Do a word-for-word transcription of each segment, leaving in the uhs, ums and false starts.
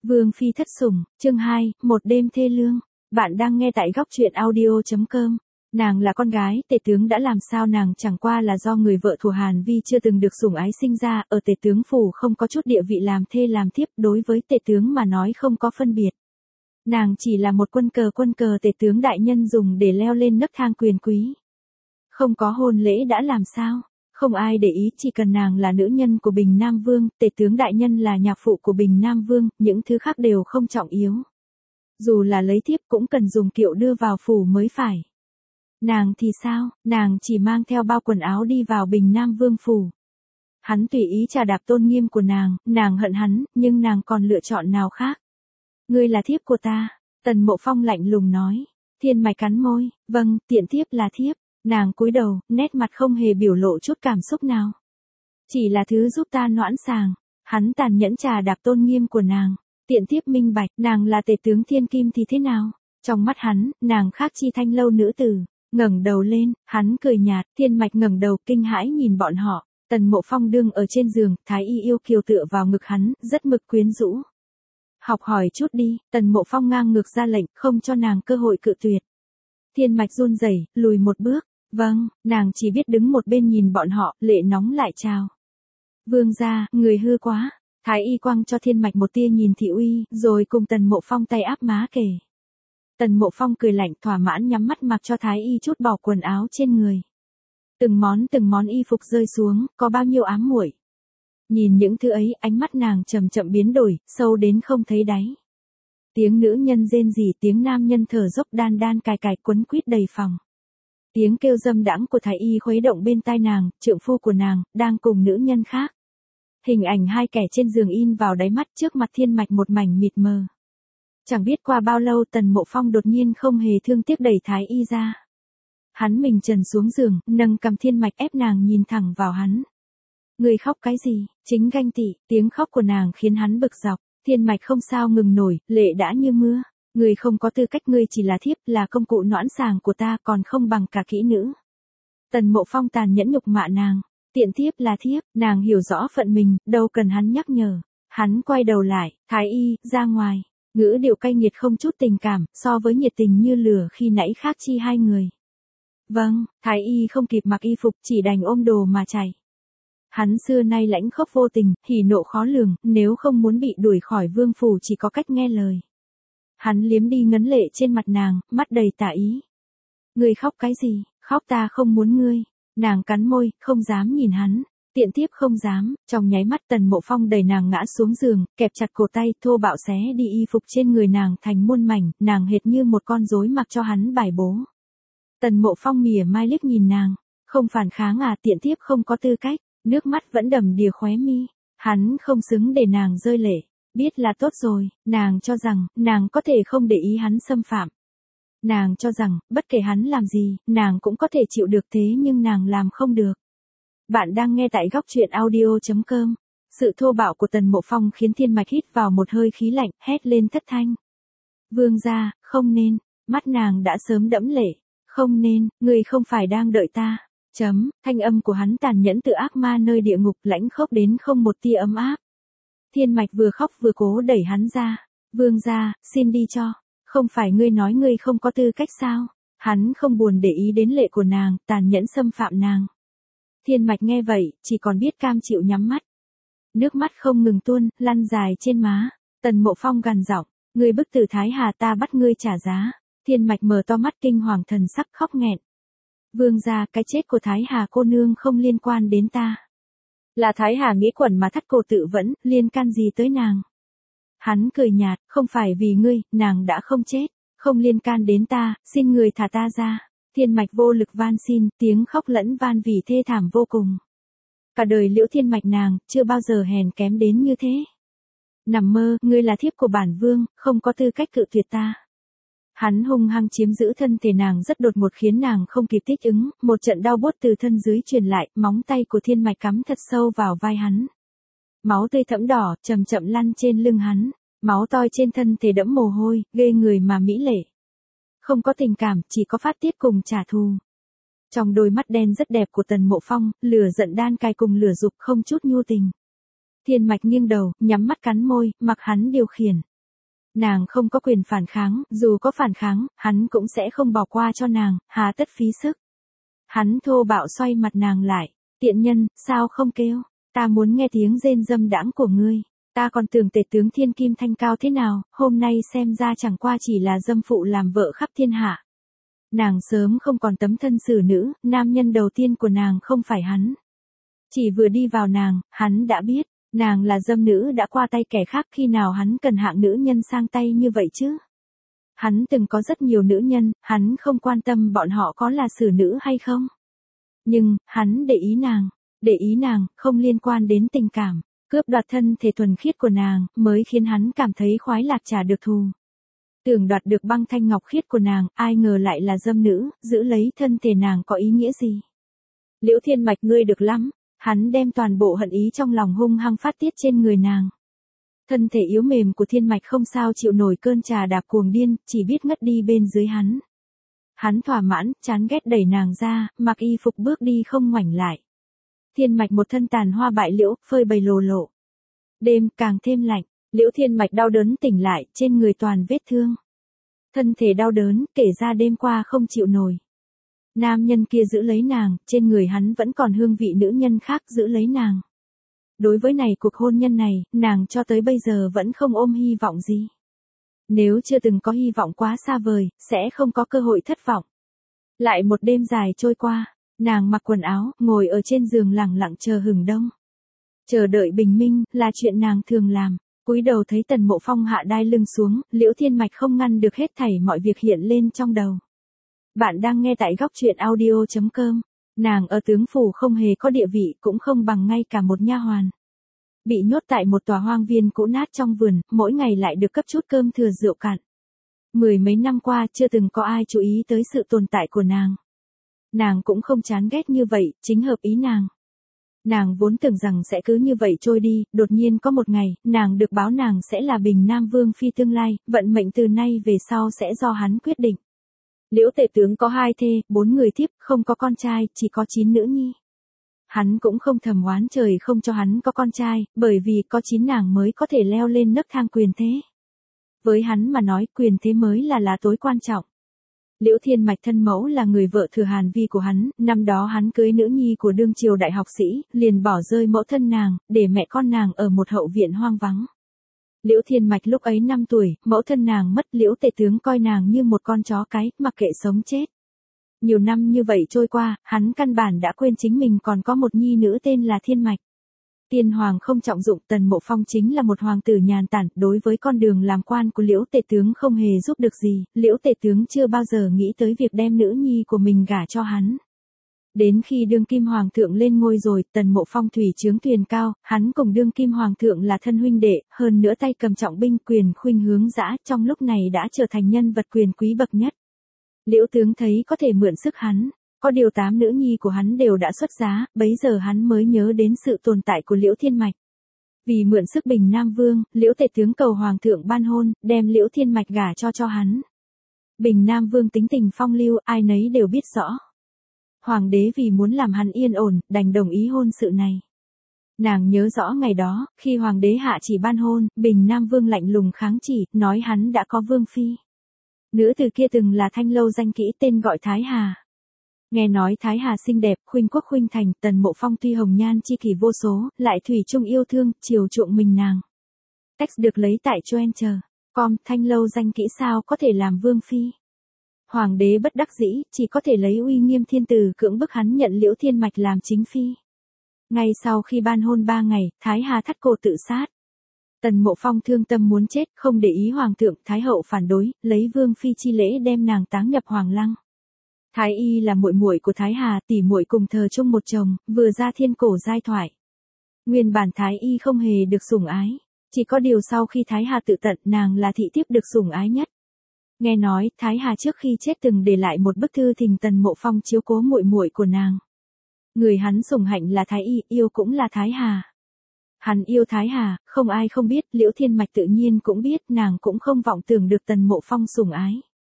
Vương phi thất sủng, chương hai, một đêm thê lương. Bạn đang nghe tại góc truyện audio chấm com. Nàng là con gái, tể tướng đã làm sao nàng chẳng qua là do người vợ thù Hàn Vi chưa từng được sủng ái sinh ra, ở tể tướng phủ không có chút địa vị làm thê làm thiếp, đối với tể tướng mà nói không có phân biệt. Nàng chỉ là một quân cờ quân cờ tể tướng đại nhân dùng để leo lên nấc thang quyền quý. Không có hôn lễ đã làm sao? Không ai để ý, chỉ cần nàng là nữ nhân của Bình Nam Vương, tể tướng đại nhân là nhạc phụ của Bình Nam Vương, những thứ khác đều không trọng yếu. Dù là lấy thiếp cũng cần dùng kiệu đưa vào phủ mới phải. Nàng thì sao, nàng chỉ mang theo bao quần áo đi vào Bình Nam Vương phủ. Hắn tùy ý trà đạp tôn nghiêm của nàng, nàng hận hắn, nhưng nàng còn lựa chọn nào khác. Ngươi là thiếp của ta, Tần Mộ Phong lạnh lùng nói. Thiên Mạch cắn môi, vâng, tiện thiếp là thiếp. Nàng cúi đầu, nét mặt không hề biểu lộ chút cảm xúc nào. Chỉ là thứ giúp ta noãn sàng. Hắn tàn nhẫn trà đạp tôn nghiêm của nàng. Tiện thiếp minh bạch, nàng là tể tướng thiên kim thì thế nào? Trong mắt hắn, nàng khác chi thanh lâu nữ tử. Ngẩng đầu lên, hắn cười nhạt, Thiên Mạch ngẩng đầu kinh hãi nhìn bọn họ. Tần Mộ Phong đương ở trên giường, Thái Y yêu kiều tựa vào ngực hắn, rất mực quyến rũ. Học hỏi chút đi, Tần Mộ Phong ngang ngược ra lệnh, không cho nàng cơ hội cự tuyệt. Thiên Mạch run rẩy, lùi một bước. Vâng, nàng chỉ biết đứng một bên nhìn bọn họ, lệ nóng lại trào. Vương gia, người hư quá. Thái Y quăng cho Thiên Mạch một tia nhìn thị uy, rồi cùng Tần Mộ Phong tay áp má kề. Tần Mộ Phong cười lạnh thỏa mãn nhắm mắt mặc cho Thái Y chút bỏ quần áo trên người. Từng món từng món y phục rơi xuống, có bao nhiêu ám muội. Nhìn những thứ ấy, ánh mắt nàng chậm chậm biến đổi, sâu đến không thấy đáy. Tiếng nữ nhân rên rỉ, tiếng nam nhân thở dốc đan đan cài cài quấn quýt đầy phòng. Tiếng kêu dâm đãng của Thái Y khuấy động bên tai nàng, trượng phu của nàng, đang cùng nữ nhân khác. Hình ảnh hai kẻ trên giường in vào đáy mắt, trước mặt Thiên Mạch một mảnh mịt mờ. Chẳng biết qua bao lâu Tần Mộ Phong đột nhiên không hề thương tiếc đẩy Thái Y ra. Hắn mình trần xuống giường, nâng cầm Thiên Mạch ép nàng nhìn thẳng vào hắn. Người khóc cái gì? Chính ganh tị, tiếng khóc của nàng khiến hắn bực dọc. Thiên Mạch không sao ngừng nổi, lệ đã như mưa. Ngươi không có tư cách, ngươi chỉ là thiếp, là công cụ noãn sàng của ta, còn không bằng cả kỹ nữ. Tần Mộ Phong tàn nhẫn nhục mạ nàng. Tiện thiếp là thiếp, nàng hiểu rõ phận mình, đâu cần hắn nhắc nhở. Hắn quay đầu lại, Thái Y, ra ngoài. Ngữ điệu cay nghiệt không chút tình cảm, so với nhiệt tình như lửa khi nãy khác chi hai người. Vâng, Thái Y không kịp mặc y phục, chỉ đành ôm đồ mà chạy. Hắn xưa nay lãnh khốc vô tình, hỉ nộ khó lường, nếu không muốn bị đuổi khỏi vương phủ chỉ có cách nghe lời. Hắn liếm đi ngấn lệ trên mặt nàng, mắt đầy tà ý. Ngươi khóc cái gì? Khóc ta không muốn ngươi. Nàng cắn môi, không dám nhìn hắn. Tiện thiếp không dám. Trong nháy mắt Tần Mộ Phong đẩy nàng ngã xuống giường, kẹp chặt cổ tay, thô bạo xé đi y phục trên người nàng thành muôn mảnh, nàng hệt như một con rối mặc cho hắn bài bố. Tần Mộ Phong mỉa mai liếc nhìn nàng. Không phản kháng à, tiện thiếp không có tư cách. Nước mắt vẫn đầm đìa khóe mi. Hắn không xứng để nàng rơi lệ. Biết là tốt rồi, nàng cho rằng, nàng có thể không để ý hắn xâm phạm. Nàng cho rằng, bất kể hắn làm gì, nàng cũng có thể chịu được, thế nhưng nàng làm không được. Bạn đang nghe tại góc truyện audio chấm com. Sự thô bạo của Tần Mộ Phong khiến Thiên Mạch hít vào một hơi khí lạnh, hét lên thất thanh. Vương gia, không nên, mắt nàng đã sớm đẫm lệ. Không nên, người không phải đang đợi ta. Chấm, thanh âm của hắn tàn nhẫn tự ác ma nơi địa ngục, lãnh khốc đến không một tia ấm áp. Thiên Mạch vừa khóc vừa cố đẩy hắn ra. Vương gia, xin đi cho. Không phải ngươi nói ngươi không có tư cách sao? Hắn không buồn để ý đến lệ của nàng, tàn nhẫn xâm phạm nàng. Thiên Mạch nghe vậy, chỉ còn biết cam chịu nhắm mắt. Nước mắt không ngừng tuôn, lăn dài trên má. Tần Mộ Phong gằn giọng, ngươi bức tử Thái Hà, ta bắt ngươi trả giá. Thiên Mạch mở to mắt kinh hoàng thần sắc, khóc nghẹn. Vương gia, cái chết của Thái Hà cô nương không liên quan đến ta. Là Thái Hà nghĩ quẩn mà thắt cổ tự vẫn, liên can gì tới nàng? Hắn cười nhạt, không phải vì ngươi, nàng đã không chết, không liên can đến ta, xin người thả ta ra. Thiên Mạch vô lực van xin, tiếng khóc lẫn van vì thê thảm vô cùng. Cả đời Liễu Thiên Mạch nàng, chưa bao giờ hèn kém đến như thế. Nằm mơ, ngươi là thiếp của bản vương, không có tư cách cự tuyệt ta. Hắn hung hăng chiếm giữ thân thể nàng rất đột ngột khiến nàng không kịp thích ứng, một trận đau buốt từ thân dưới truyền lại, móng tay của Thiên Mạch cắm thật sâu vào vai hắn. Máu tươi thẫm đỏ, chậm chậm lăn trên lưng hắn, máu toi trên thân thể đẫm mồ hôi, ghê người mà mỹ lệ. Không có tình cảm, chỉ có phát tiết cùng trả thù. Trong đôi mắt đen rất đẹp của Tần Mộ Phong, lửa giận đan cài cùng lửa dục không chút nhu tình. Thiên Mạch nghiêng đầu, nhắm mắt cắn môi, mặc hắn điều khiển. Nàng không có quyền phản kháng, dù có phản kháng, hắn cũng sẽ không bỏ qua cho nàng, hà tất phí sức. Hắn thô bạo xoay mặt nàng lại, tiện nhân, sao không kêu, ta muốn nghe tiếng rên dâm đãng của ngươi, ta còn tưởng tể tướng thiên kim thanh cao thế nào, hôm nay xem ra chẳng qua chỉ là dâm phụ làm vợ khắp thiên hạ. Nàng sớm không còn tấm thân xử nữ, nam nhân đầu tiên của nàng không phải hắn. Chỉ vừa đi vào nàng, hắn đã biết, nàng là dâm nữ đã qua tay kẻ khác, khi nào hắn cần hạng nữ nhân sang tay như vậy chứ. Hắn từng có rất nhiều nữ nhân, hắn không quan tâm bọn họ có là xử nữ hay không. Nhưng, hắn để ý nàng, để ý nàng, không liên quan đến tình cảm, cướp đoạt thân thể thuần khiết của nàng, mới khiến hắn cảm thấy khoái lạc trả được thù. Tưởng đoạt được băng thanh ngọc khiết của nàng, ai ngờ lại là dâm nữ, giữ lấy thân thể nàng có ý nghĩa gì. Liễu Thiên Mạch ngươi được lắm, hắn đem toàn bộ hận ý trong lòng hung hăng phát tiết trên người nàng. Thân thể yếu mềm của Thiên Mạch không sao chịu nổi cơn trà đạp cuồng điên, chỉ biết ngất đi bên dưới hắn. Hắn thỏa mãn, chán ghét đẩy nàng ra, mặc y phục bước đi không ngoảnh lại. Thiên Mạch một thân tàn hoa bại liễu, phơi bày lồ lộ. Đêm càng thêm lạnh, Liễu Thiên Mạch đau đớn tỉnh lại, trên người toàn vết thương. Thân thể đau đớn, kể ra đêm qua không chịu nổi. Nam nhân kia giữ lấy nàng, trên người hắn vẫn còn hương vị nữ nhân khác giữ lấy nàng. Đối với này cuộc hôn nhân này, nàng cho tới bây giờ vẫn không ôm hy vọng gì. Nếu chưa từng có hy vọng quá xa vời, sẽ không có cơ hội thất vọng. Lại một đêm dài trôi qua, nàng mặc quần áo, ngồi ở trên giường lặng lặng chờ hừng đông. Chờ đợi bình minh, là chuyện nàng thường làm. Cúi đầu thấy Tần Mộ Phong hạ đai lưng xuống, Liễu Thiên Mạch không ngăn được hết thảy mọi việc hiện lên trong đầu. Bạn đang nghe tại góc truyện audio chấm com. Nàng ở tướng phủ không hề có địa vị, cũng không bằng ngay cả một nha hoàn. Bị nhốt tại một tòa hoang viên cũ nát trong vườn, mỗi ngày lại được cấp chút cơm thừa rượu cạn. Mười mấy năm qua chưa từng có ai chú ý tới sự tồn tại của nàng. Nàng cũng không chán ghét như vậy, chính hợp ý nàng. Nàng vốn tưởng rằng sẽ cứ như vậy trôi đi, đột nhiên có một ngày, nàng được báo nàng sẽ là Bình Nam Vương phi tương lai, vận mệnh từ nay về sau sẽ do hắn quyết định. Liễu tể tướng có hai thê, bốn người thiếp, không có con trai, chỉ có chín nữ nhi. Hắn cũng không thầm oán trời không cho hắn có con trai, bởi vì có chín nàng mới có thể leo lên nấc thang quyền thế. Với hắn mà nói quyền thế mới là là tối quan trọng. Liễu Thiên Mạch thân mẫu là người vợ thừa Hàn Vi của hắn, năm đó hắn cưới nữ nhi của đương triều đại học sĩ, liền bỏ rơi mẫu thân nàng, để mẹ con nàng ở một hậu viện hoang vắng. Liễu Thiên Mạch lúc ấy năm tuổi, mẫu thân nàng mất, Liễu tể tướng coi nàng như một con chó cái, mặc kệ sống chết. Nhiều năm như vậy trôi qua, hắn căn bản đã quên chính mình còn có một nhi nữ tên là Thiên Mạch. Tiên hoàng không trọng dụng, Tần Mộ Phong chính là một hoàng tử nhàn tản, đối với con đường làm quan của Liễu tể tướng không hề giúp được gì, Liễu tể tướng chưa bao giờ nghĩ tới việc đem nữ nhi của mình gả cho hắn. Đến khi đương kim hoàng thượng lên ngôi rồi, Tần Mộ Phong thủy chướng thuyền cao, hắn cùng đương kim hoàng thượng là thân huynh đệ, hơn nữa tay cầm trọng binh, quyền khuynh hướng dã, trong lúc này đã trở thành nhân vật quyền quý bậc nhất. Liễu tướng thấy có thể mượn sức hắn. Có điều tám nữ nhi của hắn đều đã xuất giá, bấy giờ hắn mới nhớ đến sự tồn tại của Liễu Thiên Mạch. Vì mượn sức Bình Nam Vương, Liễu tể tướng cầu hoàng thượng ban hôn, đem Liễu Thiên Mạch gả cho cho hắn. Bình Nam Vương tính tình phong lưu, ai nấy đều biết rõ. Hoàng đế vì muốn làm hắn yên ổn, đành đồng ý hôn sự này. Nàng nhớ rõ ngày đó, khi hoàng đế hạ chỉ ban hôn, Bình Nam Vương lạnh lùng kháng chỉ, nói hắn đã có vương phi. Nữ từ kia từng là thanh lâu danh kỹ, tên gọi Thái Hà. Nghe nói Thái Hà xinh đẹp, khuynh quốc khuynh thành, Tần Mộ Phong tuy hồng nhan chi kỷ vô số, lại thủy chung yêu thương, chiều chuộng mình nàng. Text được lấy tại Twitter. Com, thanh lâu danh kỹ sao có thể làm vương phi. Hoàng đế bất đắc dĩ, chỉ có thể lấy uy nghiêm thiên tử cưỡng bức hắn nhận Liễu Thiên Mạch làm chính phi. Ngay sau khi ban hôn ba ngày, Thái Hà thắt cổ tự sát. Tần Mộ Phong thương tâm muốn chết, không để ý hoàng thượng, thái hậu phản đối, lấy vương phi chi lễ đem nàng táng nhập hoàng lăng. Thái y là muội muội của Thái Hà, tỷ muội cùng thờ chung một chồng, vừa ra thiên cổ giai thoại. Nguyên bản Thái y không hề được sủng ái, chỉ có điều sau khi Thái Hà tự tận, nàng là thị thiếp được sủng ái nhất. Nghe nói, Thái Hà trước khi chết từng để lại một bức thư thỉnh Tần Mộ Phong chiếu cố muội muội của nàng. Người hắn sủng hạnh là Thái y, yêu cũng là Thái Hà. Hắn yêu Thái Hà, không ai không biết, Liễu Thiên Mạch tự nhiên cũng biết, nàng cũng không vọng tưởng được Tần Mộ Phong sủng ái.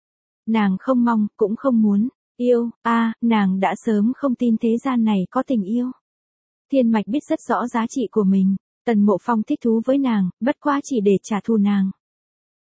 Nàng không mong, cũng không muốn. Yêu, a à, nàng đã sớm không tin thế gian này có tình yêu. Thiên Mạch biết rất rõ giá trị của mình, Tần Mộ Phong thích thú với nàng, bất quá chỉ để trả thù nàng.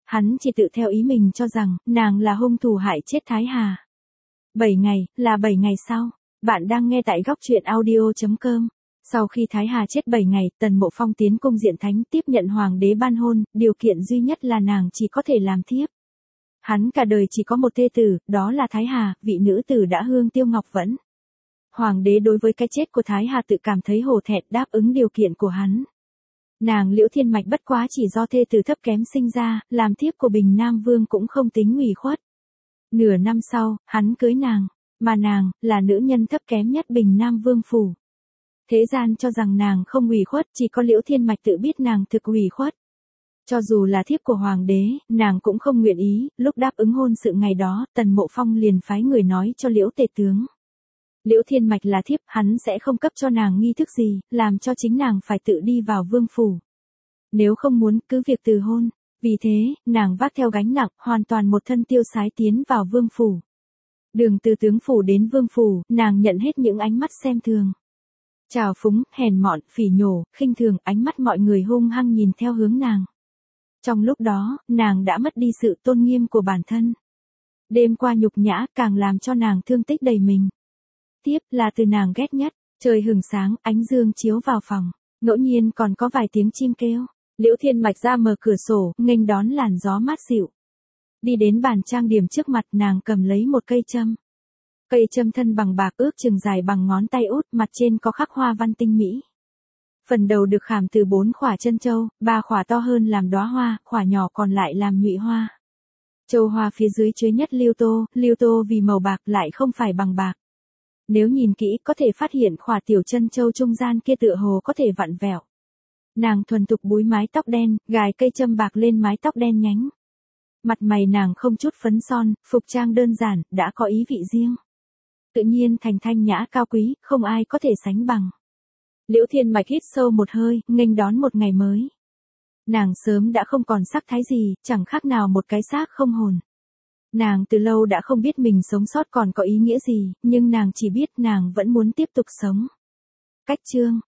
Hắn chỉ tự theo ý mình cho rằng, nàng là hung thủ hại chết Thái Hà. Bảy ngày, là bảy ngày sau. Bạn đang nghe tại góc truyện audio chấm com. Sau khi Thái Hà chết bảy ngày, Tần Mộ Phong tiến cung diện thánh tiếp nhận hoàng đế ban hôn, điều kiện duy nhất là nàng chỉ có thể làm thiếp. Hắn cả đời chỉ có một thê tử, đó là Thái Hà, vị nữ tử đã hương tiêu ngọc vẫn. Hoàng đế đối với cái chết của Thái Hà tự cảm thấy hổ thẹn đáp ứng điều kiện của hắn. Nàng Liễu Thiên Mạch bất quá chỉ do thê tử thấp kém sinh ra, làm thiếp của Bình Nam Vương cũng không tính ủy khuất. Nửa năm sau, hắn cưới nàng, mà nàng, là nữ nhân thấp kém nhất Bình Nam Vương phủ. Thế gian cho rằng nàng không ủy khuất, chỉ có Liễu Thiên Mạch tự biết nàng thực ủy khuất. Cho dù là thiếp của hoàng đế, nàng cũng không nguyện ý, lúc đáp ứng hôn sự ngày đó, Tần Mộ Phong liền phái người nói cho Liễu Tể Tướng. Liễu Thiên Mạch là thiếp, hắn sẽ không cấp cho nàng nghi thức gì, làm cho chính nàng phải tự đi vào vương phủ. Nếu không muốn, cứ việc từ hôn. Vì thế, nàng vác theo gánh nặng, hoàn toàn một thân tiêu sái tiến vào vương phủ. Đường từ tướng phủ đến vương phủ, nàng nhận hết những ánh mắt xem thường. Trào phúng, hèn mọn, phỉ nhổ, khinh thường, ánh mắt mọi người hung hăng nhìn theo hướng nàng. Trong lúc đó, nàng đã mất đi sự tôn nghiêm của bản thân. Đêm qua nhục nhã càng làm cho nàng thương tích đầy mình. Tiếp là từ nàng ghét nhất, trời hừng sáng, ánh dương chiếu vào phòng, ngẫu nhiên còn có vài tiếng chim kêu. Liễu Thiên Mạch ra mở cửa sổ, nghênh đón làn gió mát dịu. Đi đến bàn trang điểm trước mặt, nàng cầm lấy một cây châm. Cây châm thân bằng bạc ước chừng dài bằng ngón tay út, mặt trên có khắc hoa văn tinh mỹ. Phần đầu được khảm từ bốn khỏa chân châu, ba khỏa to hơn làm đóa hoa, khỏa nhỏ còn lại làm nhụy hoa. Châu hoa phía dưới chứa nhất lưu tô, lưu tô vì màu bạc lại không phải bằng bạc. Nếu nhìn kỹ có thể phát hiện khỏa tiểu chân châu trung gian kia tựa hồ có thể vặn vẹo. Nàng thuần thục búi mái tóc đen, gài cây châm bạc lên mái tóc đen nhánh. Mặt mày nàng không chút phấn son, phục trang đơn giản, đã có ý vị riêng. Tự nhiên thành thanh nhã cao quý, không ai có thể sánh bằng. Liễu Thiên Mạch hít sâu một hơi, nghênh đón một ngày mới. Nàng sớm đã không còn sắc thái gì, chẳng khác nào một cái xác không hồn. Nàng từ lâu đã không biết mình sống sót còn có ý nghĩa gì, nhưng nàng chỉ biết nàng vẫn muốn tiếp tục sống. Cách chương